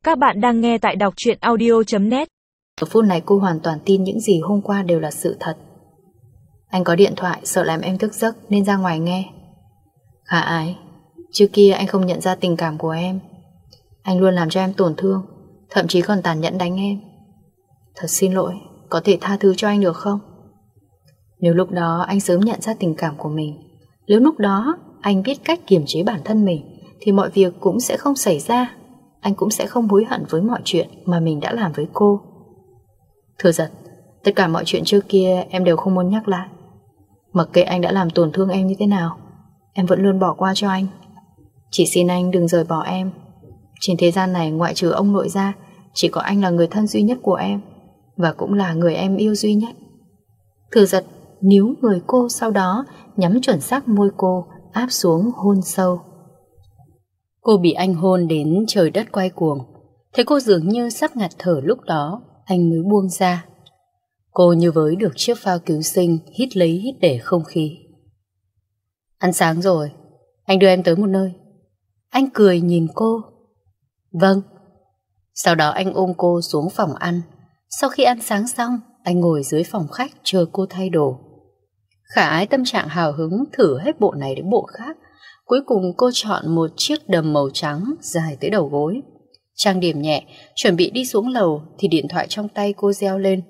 Các bạn đang nghe tại đọc truyện audio.net. Ở phút này cô hoàn toàn tin những gì hôm qua đều là sự thật. Anh có điện thoại, sợ làm em thức giấc nên ra ngoài nghe. Khả Ái, trước kia anh không nhận ra tình cảm của em. Anh luôn làm cho em tổn thương, thậm chí còn tàn nhẫn đánh em. Thật xin lỗi, có thể tha thứ cho anh được không? Nếu lúc đó anh sớm nhận ra tình cảm của mình, nếu lúc đó anh biết cách kiềm chế bản thân mình, thì mọi việc cũng sẽ không xảy ra. Anh cũng sẽ không hối hận với mọi chuyện mà mình đã làm với cô. Thừa Giật, tất cả mọi chuyện trước kia em đều không muốn nhắc lại. Mặc kệ anh đã làm tổn thương em như thế nào, em vẫn luôn bỏ qua cho anh. Chỉ xin anh đừng rời bỏ em. Trên thế gian này ngoại trừ ông nội ra, chỉ có anh là người thân duy nhất của em, và cũng là người em yêu duy nhất. Thừa Giật níu người cô, sau đó nhắm chuẩn xác môi cô, áp xuống hôn sâu. Cô bị anh hôn đến trời đất quay cuồng. Thấy cô dường như sắp ngạt thở, lúc đó anh mới buông ra. Cô như với được chiếc phao cứu sinh, hít lấy hít để không khí. Ăn sáng rồi, anh đưa em tới một nơi. Anh cười nhìn cô. Vâng. Sau đó anh ôm cô xuống phòng ăn. Sau khi ăn sáng xong, anh ngồi dưới phòng khách chờ cô thay đồ. Khả Ái tâm trạng hào hứng thử hết bộ này đến bộ khác. Cuối cùng cô chọn một chiếc đầm màu trắng dài tới đầu gối. Trang điểm nhẹ, chuẩn bị đi xuống lầu thì điện thoại trong tay cô reo lên.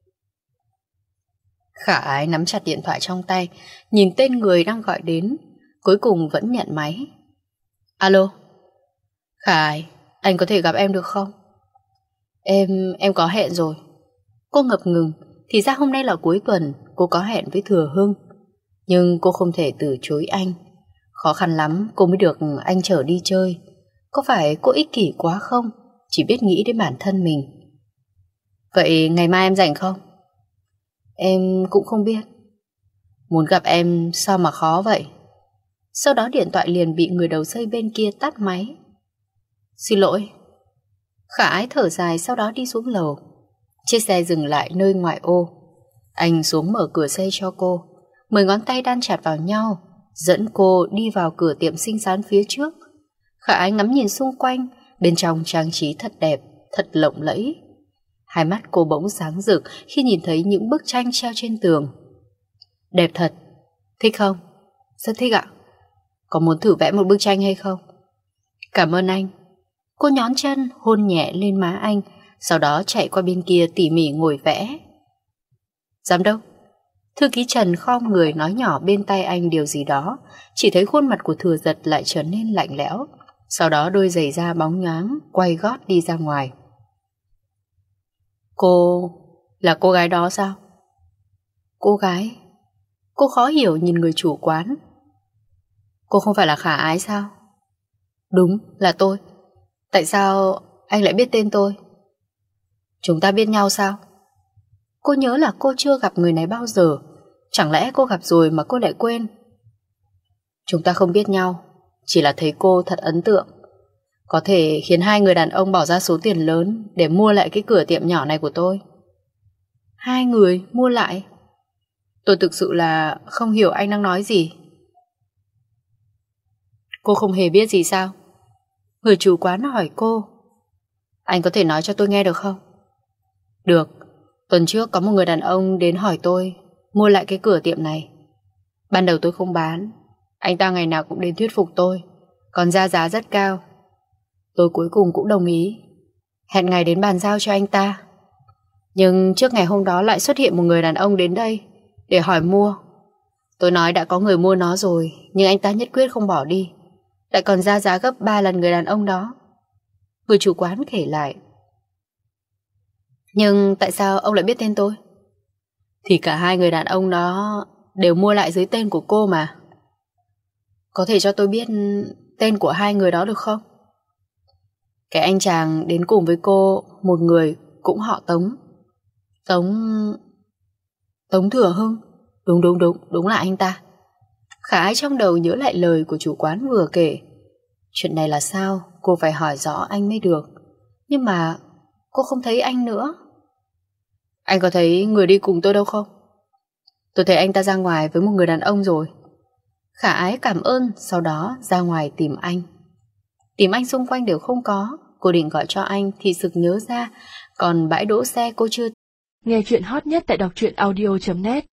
Khả Ái nắm chặt điện thoại trong tay, nhìn tên người đang gọi đến, cuối cùng vẫn nhận máy. Alo. Khả Ái, anh có thể gặp em được không? Em có hẹn rồi. Cô ngập ngừng, thì ra hôm nay là cuối tuần, cô có hẹn với Thừa Hưng. Nhưng cô không thể từ chối anh. Khó khăn lắm cô mới được anh chở đi chơi. Có phải cô ích kỷ quá không? Chỉ biết nghĩ đến bản thân mình. Vậy ngày mai em rảnh không? Em cũng không biết. Muốn gặp em sao mà khó vậy? Sau đó điện thoại liền bị người đầu dây bên kia tắt máy. Xin lỗi. Khả Ái thở dài, sau đó đi xuống lầu. Chiếc xe dừng lại nơi ngoại ô. Anh xuống mở cửa xe cho cô. 10 ngón tay đan chặt vào nhau, dẫn cô đi vào cửa tiệm xinh xắn phía trước. Khả Ái ngắm nhìn xung quanh, bên trong trang trí thật đẹp, thật lộng lẫy. Hai mắt cô bỗng sáng rực khi nhìn thấy những bức tranh treo trên tường. Đẹp thật. Thích không? Rất thích ạ. Có muốn thử vẽ một bức tranh hay không? Cảm ơn anh. Cô nhón chân hôn nhẹ lên má anh, sau đó chạy qua bên kia tỉ mỉ ngồi vẽ. Giám đốc. Thư ký Trần khom người nói nhỏ bên tai anh điều gì đó. Chỉ thấy khuôn mặt của Thừa Giật lại trở nên lạnh lẽo. Sau đó đôi giày da bóng nhoáng quay gót đi ra ngoài. Cô là cô gái đó sao? Cô gái? Cô khó hiểu nhìn người chủ quán. Cô không phải là Khả Ái sao? Đúng, là tôi. Tại sao anh lại biết tên tôi? Chúng ta biết nhau sao? Cô nhớ là cô chưa gặp người này bao giờ. Chẳng lẽ cô gặp rồi mà cô lại quên? Chúng ta không biết nhau, chỉ là thấy cô thật ấn tượng. Có thể khiến hai người đàn ông bỏ ra số tiền lớn để mua lại cái cửa tiệm nhỏ này của tôi. Hai người mua lại? Tôi thực sự là không hiểu anh đang nói gì. Cô không hề biết gì sao? Người chủ quán hỏi cô. Anh có thể nói cho tôi nghe được không? Được. Tuần trước có một người đàn ông đến hỏi tôi mua lại cái cửa tiệm này. Ban đầu tôi không bán. Anh ta ngày nào cũng đến thuyết phục tôi, còn ra giá rất cao. Tôi cuối cùng cũng đồng ý, hẹn ngày đến bàn giao cho anh ta. Nhưng trước ngày hôm đó lại xuất hiện một người đàn ông đến đây để hỏi mua. Tôi nói đã có người mua nó rồi, nhưng anh ta nhất quyết không bỏ đi, lại còn ra giá gấp 3 lần người đàn ông đó. Người chủ quán kể lại. Nhưng tại sao ông lại biết tên tôi? Thì cả hai người đàn ông đó đều mua lại dưới tên của cô mà. Có thể cho tôi biết tên của hai người đó được không? Cái anh chàng đến cùng với cô, một người cũng họ Tống. Tống Thừa Hưng. Đúng là anh ta. Khả Ái trong đầu nhớ lại lời của chủ quán vừa kể. Chuyện này là sao? Cô phải hỏi rõ anh mới được. Nhưng mà cô không thấy anh nữa. Anh có thấy người đi cùng tôi đâu không? Tôi thấy anh ta ra ngoài với một người đàn ông rồi. Khả Ái cảm ơn, sau đó ra ngoài tìm anh. Tìm anh xung quanh đều không có. Cô định gọi cho anh thì sực nhớ ra, còn bãi đỗ xe cô chưa. Nghe chuyện hot nhất tại đọc truyện audio.net